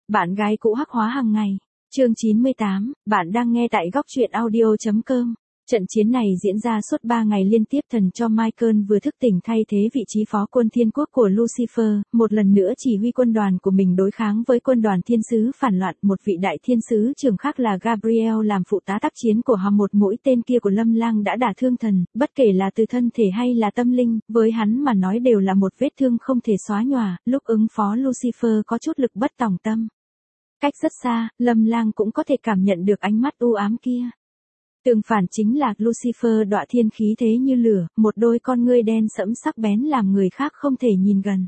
Bạn gái cũ hắc hóa hàng ngày. Chương 98, bạn đang nghe tại góc truyện audio.com. Trận chiến này diễn ra suốt 3 ngày liên tiếp, thần cho Michael vừa thức tỉnh thay thế vị trí phó quân thiên quốc của Lucifer, một lần nữa chỉ huy quân đoàn của mình đối kháng với quân đoàn thiên sứ phản loạn. Một vị đại thiên sứ trưởng khác là Gabriel làm phụ tá tác chiến của hắn. Một mũi tên kia của Lâm Lang đã đả thương thần, bất kể là từ thân thể hay là tâm linh, với hắn mà nói đều là một vết thương không thể xóa nhòa. Lúc ứng phó Lucifer có chút lực bất tòng tâm. Cách rất xa, Lâm Lang cũng có thể cảm nhận được ánh mắt u ám kia. Tương phản chính là Lucifer đọa thiên khí thế như lửa, một đôi con ngươi đen sẫm sắc bén làm người khác không thể nhìn gần.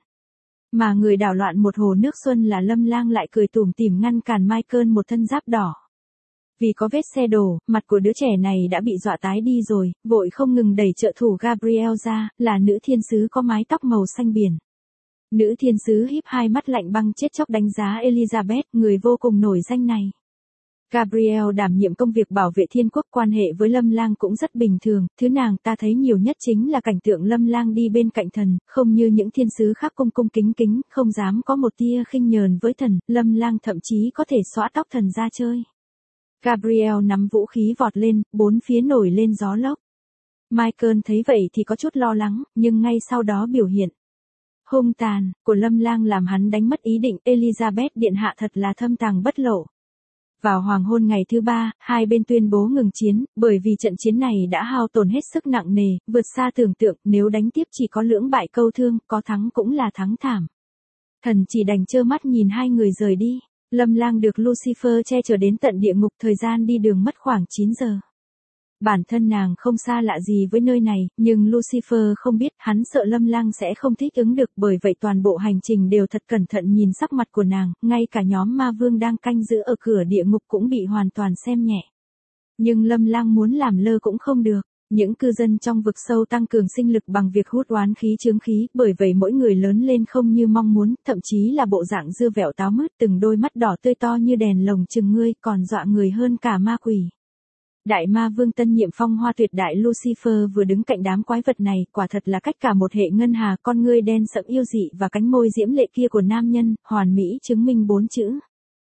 Mà người đảo loạn một hồ nước xuân là Lâm Lang lại cười tủm tỉm ngăn cản Michael một thân giáp đỏ. Vì có vết xe đổ, mặt của đứa trẻ này đã bị dọa tái đi rồi, vội không ngừng đẩy trợ thủ Gabriel ra, là nữ thiên sứ có mái tóc màu xanh biển. Nữ thiên sứ híp hai mắt lạnh băng chết chóc đánh giá Elizabeth, người vô cùng nổi danh này. Gabriel đảm nhiệm công việc bảo vệ thiên quốc, quan hệ với Lâm Lang cũng rất bình thường, thứ nàng ta thấy nhiều nhất chính là cảnh tượng Lâm Lang đi bên cạnh thần, không như những thiên sứ khác cung cung kính kính, không dám có một tia khinh nhờn với thần, Lâm Lang thậm chí có thể xõa tóc thần ra chơi. Gabriel nắm vũ khí vọt lên, bốn phía nổi lên gió lốc. Michael thấy vậy thì có chút lo lắng, nhưng ngay sau đó biểu hiện hung tàn của Lâm Lang làm hắn đánh mất ý định. Elizabeth điện hạ thật là thâm tàng bất lộ. Vào hoàng hôn ngày thứ 3, hai bên tuyên bố ngừng chiến, bởi vì trận chiến này đã hao tổn hết sức nặng nề, vượt xa tưởng tượng, nếu đánh tiếp chỉ có lưỡng bại câu thương, có thắng cũng là thắng thảm. Thần chỉ đành trơ mắt nhìn hai người rời đi. Lâm Lang được Lucifer che chở đến tận địa ngục, thời gian đi đường mất khoảng 9 giờ. Bản thân nàng không xa lạ gì với nơi này, nhưng Lucifer không biết, hắn sợ Lâm Lang sẽ không thích ứng được, bởi vậy toàn bộ hành trình đều thật cẩn thận nhìn sắc mặt của nàng, ngay cả nhóm ma vương đang canh giữ ở cửa địa ngục cũng bị hoàn toàn xem nhẹ. Nhưng Lâm Lang muốn làm lơ cũng không được. Những cư dân trong vực sâu tăng cường sinh lực bằng việc hút oán khí chướng khí, bởi vậy mỗi người lớn lên không như mong muốn, thậm chí là bộ dạng dưa vẹo táo mứt, từng đôi mắt đỏ tươi to như đèn lồng chừng ngươi, còn dọa người hơn cả ma quỷ. Đại ma vương tân nhiệm phong hoa tuyệt đại Lucifer vừa đứng cạnh đám quái vật này, quả thật là cách cả một hệ ngân hà, con ngươi đen sẫm yêu dị và cánh môi diễm lệ kia của nam nhân, hoàn mỹ chứng minh 4 chữ.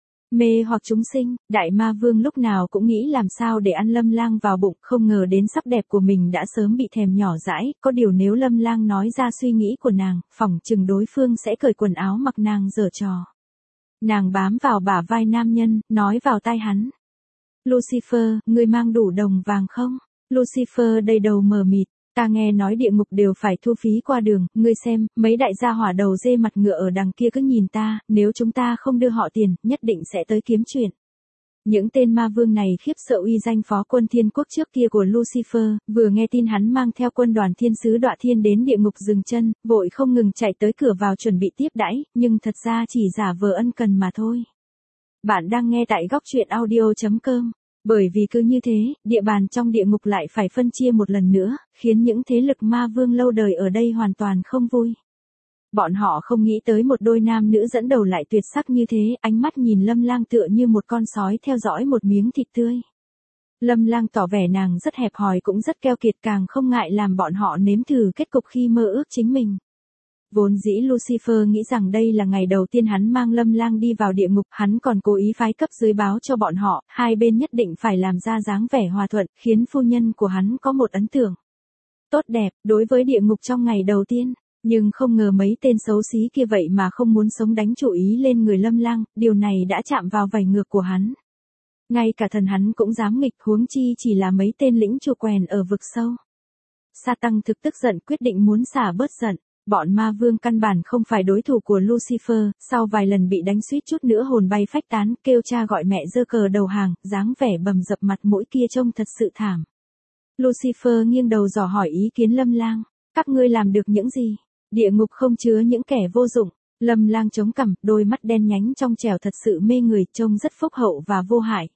Mê hoặc chúng sinh. Đại ma vương lúc nào cũng nghĩ làm sao để ăn Lâm Lang vào bụng, không ngờ đến sắc đẹp của mình đã sớm bị thèm nhỏ dãi, có điều nếu Lâm Lang nói ra suy nghĩ của nàng, phỏng chừng đối phương sẽ cởi quần áo mặc nàng giở trò. Nàng bám vào bả vai nam nhân, nói vào tai hắn. Lucifer, ngươi mang đủ đồng vàng không? Lucifer đầy đầu mờ mịt, ta nghe nói địa ngục đều phải thu phí qua đường, ngươi xem, mấy đại gia hỏa đầu dê mặt ngựa ở đằng kia cứ nhìn ta, nếu chúng ta không đưa họ tiền, nhất định sẽ tới kiếm chuyện. Những tên ma vương này khiếp sợ uy danh phó quân thiên quốc trước kia của Lucifer, vừa nghe tin hắn mang theo quân đoàn thiên sứ đọa thiên đến địa ngục dừng chân, vội không ngừng chạy tới cửa vào chuẩn bị tiếp đãi, nhưng thật ra chỉ giả vờ ân cần mà thôi. Bạn đang nghe tại góc truyện audio.com. Bởi vì cứ như thế, địa bàn trong địa ngục lại phải phân chia một lần nữa, khiến những thế lực ma vương lâu đời ở đây hoàn toàn không vui. Bọn họ không nghĩ tới một đôi nam nữ dẫn đầu lại tuyệt sắc như thế, ánh mắt nhìn Lâm Lang tựa như một con sói theo dõi một miếng thịt tươi. Lâm Lang tỏ vẻ nàng rất hẹp hòi cũng rất keo kiệt, càng không ngại làm bọn họ nếm thử kết cục khi mơ ước chính mình. Vốn dĩ Lucifer nghĩ rằng đây là ngày đầu tiên hắn mang Lâm Lang đi vào địa ngục, hắn còn cố ý phái cấp dưới báo cho bọn họ, hai bên nhất định phải làm ra dáng vẻ hòa thuận, khiến phu nhân của hắn có một ấn tượng tốt đẹp đối với địa ngục trong ngày đầu tiên. Nhưng không ngờ mấy tên xấu xí kia vậy mà không muốn sống, đánh chủ ý lên người Lâm Lang, điều này đã chạm vào vảy ngược của hắn. Ngay cả thần hắn cũng dám nghịch, huống chi chỉ là mấy tên lĩnh chùa quèn ở vực sâu. Sa-tăng thực tức giận, quyết định muốn xả bớt giận. Bọn ma vương căn bản không phải đối thủ của Lucifer, sau vài lần bị đánh suýt chút nữa hồn bay phách tán, kêu cha gọi mẹ giơ cờ đầu hàng, dáng vẻ bầm dập mặt mũi kia trông thật sự thảm. Lucifer nghiêng đầu dò hỏi ý kiến Lâm Lang, các ngươi làm được những gì? Địa ngục không chứa những kẻ vô dụng. Lâm Lang chống cằm, đôi mắt đen nhánh trong trẻo thật sự mê người, trông rất phúc hậu và vô hại.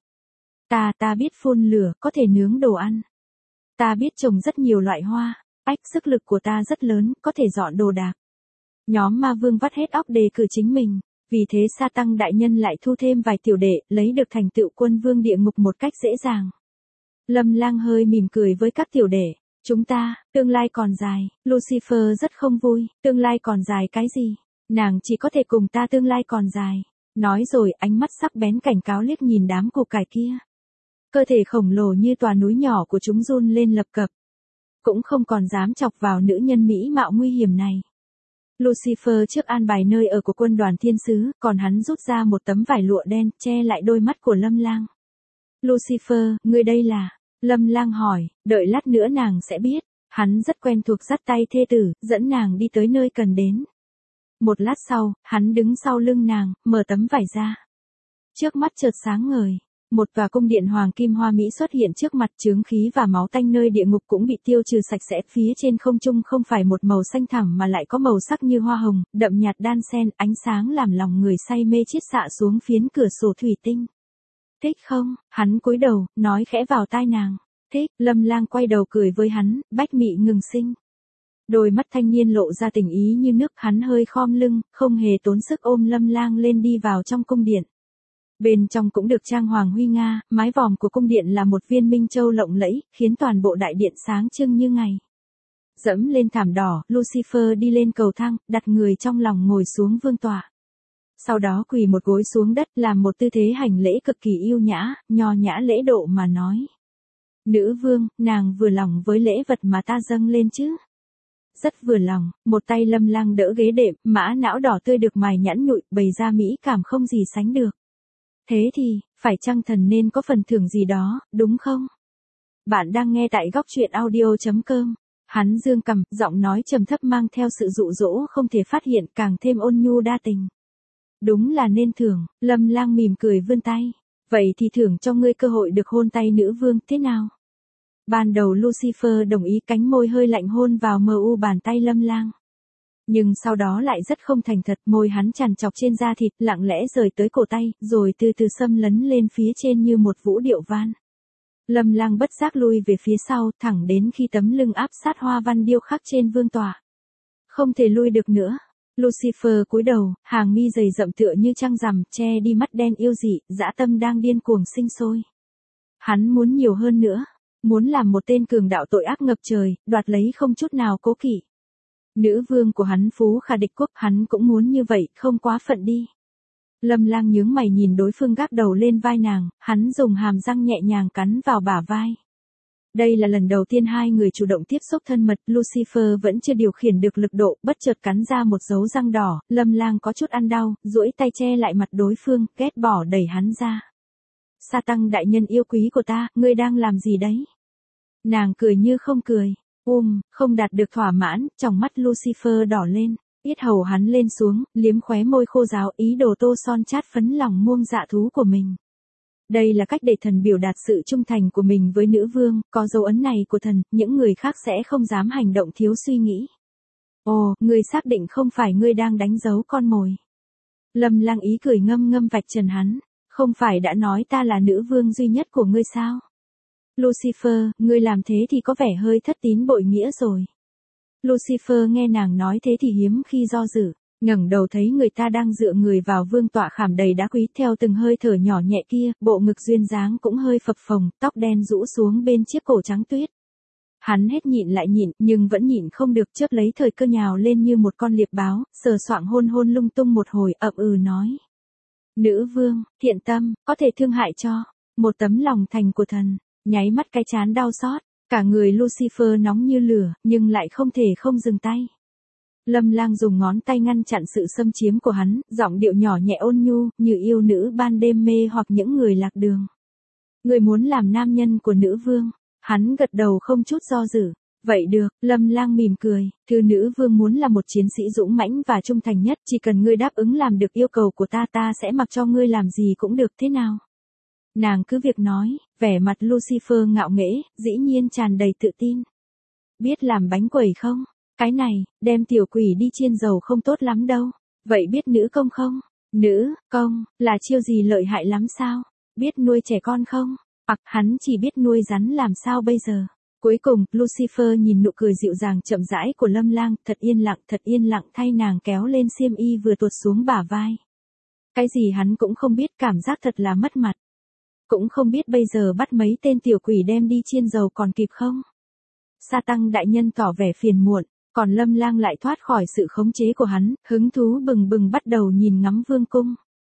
Ta biết phun lửa, có thể nướng đồ ăn. Ta biết trồng rất nhiều loại hoa. Sức lực của ta rất lớn, có thể dọn đồ đạc. Nhóm ma vương vắt hết óc đề cử chính mình, vì thế Sa Tăng đại nhân lại thu thêm vài tiểu đệ, lấy được thành tựu quân vương địa ngục một cách dễ dàng. Lâm Lang hơi mỉm cười với các tiểu đệ, chúng ta, tương lai còn dài. Lucifer rất không vui, tương lai còn dài cái gì? Nàng chỉ có thể cùng ta tương lai còn dài. Nói rồi ánh mắt sắc bén cảnh cáo liếc nhìn đám củ cải kia. Cơ thể khổng lồ như tòa núi nhỏ của chúng run lên lập cập. Cũng không còn dám chọc vào nữ nhân mỹ mạo nguy hiểm này. Lucifer trước an bài nơi ở của quân đoàn thiên sứ, còn hắn rút ra một tấm vải lụa đen, che lại đôi mắt của Lâm Lang. Lucifer, ngươi đây là? Lâm Lang hỏi, đợi lát nữa nàng sẽ biết. Hắn rất quen thuộc dắt tay thê tử, dẫn nàng đi tới nơi cần đến. Một lát sau, hắn đứng sau lưng nàng, mở tấm vải ra. Trước mắt chợt sáng ngời. Một tòa cung điện hoàng kim hoa mỹ xuất hiện trước mặt, chướng khí và máu tanh nơi địa ngục cũng bị tiêu trừ sạch sẽ. Phía trên không trung không phải một màu xanh thẳm mà lại có màu sắc như hoa hồng, đậm nhạt đan xen, ánh sáng làm lòng người say mê chiết xạ xuống phiến cửa sổ thủy tinh. Thích không? Hắn cúi đầu, nói khẽ vào tai nàng. Thích. Lâm Lang quay đầu cười với hắn, bách mị ngừng sinh. Đôi mắt thanh niên lộ ra tình ý như nước, hắn hơi khom lưng, không hề tốn sức ôm Lâm Lang lên đi vào trong cung điện. Bên trong cũng được trang hoàng huy nga, mái vòm của cung điện là một viên minh châu lộng lẫy, khiến toàn bộ đại điện sáng trưng như ngày. Dẫm lên thảm đỏ, Lucifer đi lên cầu thang, đặt người trong lòng ngồi xuống vương tọa. Sau đó quỳ một gối xuống đất, làm một tư thế hành lễ cực kỳ yêu nhã, nho nhã lễ độ mà nói. Nữ vương, nàng vừa lòng với lễ vật mà ta dâng lên chứ? Rất vừa lòng. Một tay Lâm Lang đỡ ghế đệm, mã não đỏ tươi được mài nhẵn nhụi, bày ra mỹ cảm không gì sánh được. Thế thì, phải chăng thần nên có phần thưởng gì đó, đúng không? Bạn đang nghe tại góc truyện audio.com. Hắn dương cằm, giọng nói trầm thấp mang theo sự dụ dỗ không thể phát hiện, càng thêm ôn nhu đa tình. Đúng là nên thưởng. Lâm Lang mỉm cười vươn tay. Vậy thì thưởng cho ngươi cơ hội được hôn tay nữ vương, thế nào? Ban đầu Lucifer đồng ý, cánh môi hơi lạnh hôn vào mờ u bàn tay Lâm Lang. Nhưng sau đó lại rất không thành thật, môi hắn chằn chọc trên da thịt, lặng lẽ rời tới cổ tay, rồi từ từ xâm lấn lên phía trên như một vũ điệu van. Lâm Lang bất giác lui về phía sau, thẳng đến khi tấm lưng áp sát hoa văn điêu khắc trên vương tọa. Không thể lui được nữa. Lucifer cúi đầu, hàng mi dày rậm tựa như trăng rằm, che đi mắt đen yêu dị, dã tâm đang điên cuồng sinh sôi. Hắn muốn nhiều hơn nữa, muốn làm một tên cường đạo tội ác ngập trời, đoạt lấy không chút nào cố kỵ. Nữ vương của hắn phú khả địch quốc, hắn cũng muốn như vậy, không quá phận đi. Lâm Lang nhướng mày nhìn đối phương gác đầu lên vai nàng, hắn dùng hàm răng nhẹ nhàng cắn vào bả vai. Đây là lần đầu tiên hai người chủ động tiếp xúc thân mật, Lucifer vẫn chưa điều khiển được lực độ, bất chợt cắn ra một dấu răng đỏ, Lâm Lang có chút ăn đau, duỗi tay che lại mặt đối phương, ghét bỏ đẩy hắn ra. Sa tăng đại nhân yêu quý của ta, ngươi đang làm gì đấy? Nàng cười như không cười. Không đạt được thỏa mãn, tròng mắt Lucifer đỏ lên, yết hầu hắn lên xuống, liếm khóe môi khô ráo, ý đồ tô son chát phấn lòng muông dạ thú của mình. Đây là cách để thần biểu đạt sự trung thành của mình với nữ vương, có dấu ấn này của thần, những người khác sẽ không dám hành động thiếu suy nghĩ. Ồ, ngươi xác định không phải ngươi đang đánh dấu con mồi. Lâm Lang ý cười ngâm ngâm vạch trần hắn, không phải đã nói ta là nữ vương duy nhất của ngươi sao? Lucifer, ngươi làm thế thì có vẻ hơi thất tín bội nghĩa rồi. Lucifer nghe nàng nói thế thì hiếm khi do dự, ngẩng đầu thấy người ta đang dựa người vào vương tọa khảm đầy đá quý, theo từng hơi thở nhỏ nhẹ kia, bộ ngực duyên dáng cũng hơi phập phồng, tóc đen rũ xuống bên chiếc cổ trắng tuyết. Hắn hết nhịn lại nhịn, nhưng vẫn nhịn không được, chớp lấy thời cơ nhào lên như một con liệp báo, sờ soạng hôn hôn lung tung một hồi, ậm nói. Nữ vương, thiện tâm, có thể thương hại cho, một tấm lòng thành của thần. Nháy mắt cái chán đau xót, cả người Lucifer nóng như lửa, nhưng lại không thể không dừng tay. Lâm Lang dùng ngón tay ngăn chặn sự xâm chiếm của hắn, giọng điệu nhỏ nhẹ ôn nhu, như yêu nữ ban đêm mê hoặc những người lạc đường. Người muốn làm nam nhân của nữ vương, hắn gật đầu không chút do dự. Vậy được, Lâm Lang mỉm cười, thư nữ vương muốn là một chiến sĩ dũng mãnh và trung thành nhất, chỉ cần ngươi đáp ứng làm được yêu cầu của ta, ta sẽ mặc cho ngươi làm gì cũng được, thế nào? Nàng cứ việc nói, vẻ mặt Lucifer ngạo nghễ, dĩ nhiên tràn đầy tự tin. Biết làm bánh quẩy không? Cái này, đem tiểu quỷ đi chiên dầu không tốt lắm đâu. Vậy biết nữ công không? Nữ công, là chiêu gì lợi hại lắm sao? Biết nuôi trẻ con không? Hoặc hắn chỉ biết nuôi rắn làm sao bây giờ? Cuối cùng, Lucifer nhìn nụ cười dịu dàng chậm rãi của Lâm Lang, thật yên lặng thay nàng kéo lên xiêm y vừa tuột xuống bả vai. Cái gì hắn cũng không biết, cảm giác thật là mất mặt. Cũng không biết bây giờ bắt mấy tên tiểu quỷ đem đi chiên dầu còn kịp không? Sa tăng đại nhân tỏ vẻ phiền muộn, còn Lâm Lang lại thoát khỏi sự khống chế của hắn, hứng thú bừng bừng bắt đầu nhìn ngắm vương cung.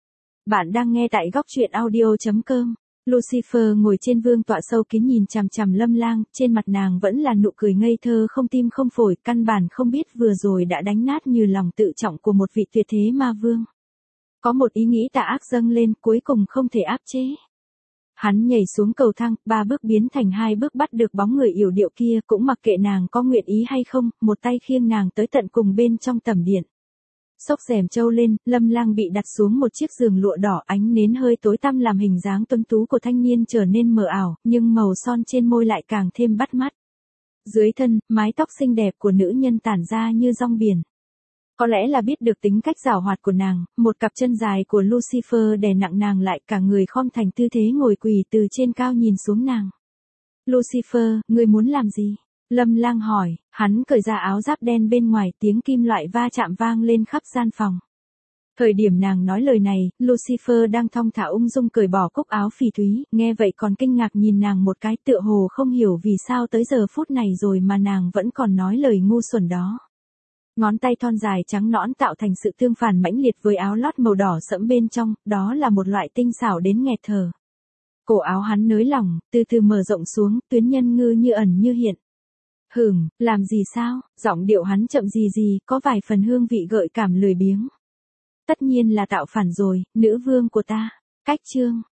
Bạn đang nghe tại góc truyện audio.com. Lucifer ngồi trên vương tọa sâu kín nhìn chằm chằm Lâm Lang, trên mặt nàng vẫn là nụ cười ngây thơ không tim không phổi, căn bản không biết vừa rồi đã đánh nát như lòng tự trọng của một vị tuyệt thế ma vương. Có một ý nghĩ tà ác dâng lên, cuối cùng không thể áp chế. Hắn nhảy xuống cầu thang, 3 bước biến thành 2 bước bắt được bóng người yểu điệu kia, cũng mặc kệ nàng có nguyện ý hay không, một tay khiêng nàng tới tận cùng bên trong tầm điện. Xốc rèm trâu lên, Lâm Lang bị đặt xuống một chiếc giường lụa đỏ, ánh nến hơi tối tăm làm hình dáng tuấn tú của thanh niên trở nên mờ ảo, nhưng màu son trên môi lại càng thêm bắt mắt. Dưới thân, mái tóc xinh đẹp của nữ nhân tản ra như rong biển. Có lẽ là biết được tính cách giảo hoạt của nàng, một cặp chân dài của Lucifer đè nặng nàng lại, cả người khom thành tư thế ngồi quỳ từ trên cao nhìn xuống nàng. Lucifer, ngươi muốn làm gì? Lâm Lang hỏi, hắn cởi ra áo giáp đen bên ngoài, tiếng kim loại va chạm vang lên khắp gian phòng. Thời điểm nàng nói lời này, Lucifer đang thong thả ung dung cởi bỏ cúc áo phỉ thúy, nghe vậy còn kinh ngạc nhìn nàng một cái, tựa hồ không hiểu vì sao tới giờ phút này rồi mà nàng vẫn còn nói lời ngu xuẩn đó. Ngón tay thon dài trắng nõn tạo thành sự tương phản mãnh liệt với áo lót màu đỏ sẫm bên trong, đó là một loại tinh xảo đến nghẹt thở. Cổ áo hắn nới lỏng, từ từ mở rộng xuống, tuyến nhân ngư như ẩn như hiện. Làm gì sao? Giọng điệu hắn chậm gì, có vài phần hương vị gợi cảm lười biếng. Tất nhiên là tạo phản rồi, nữ vương của ta. Cách chương.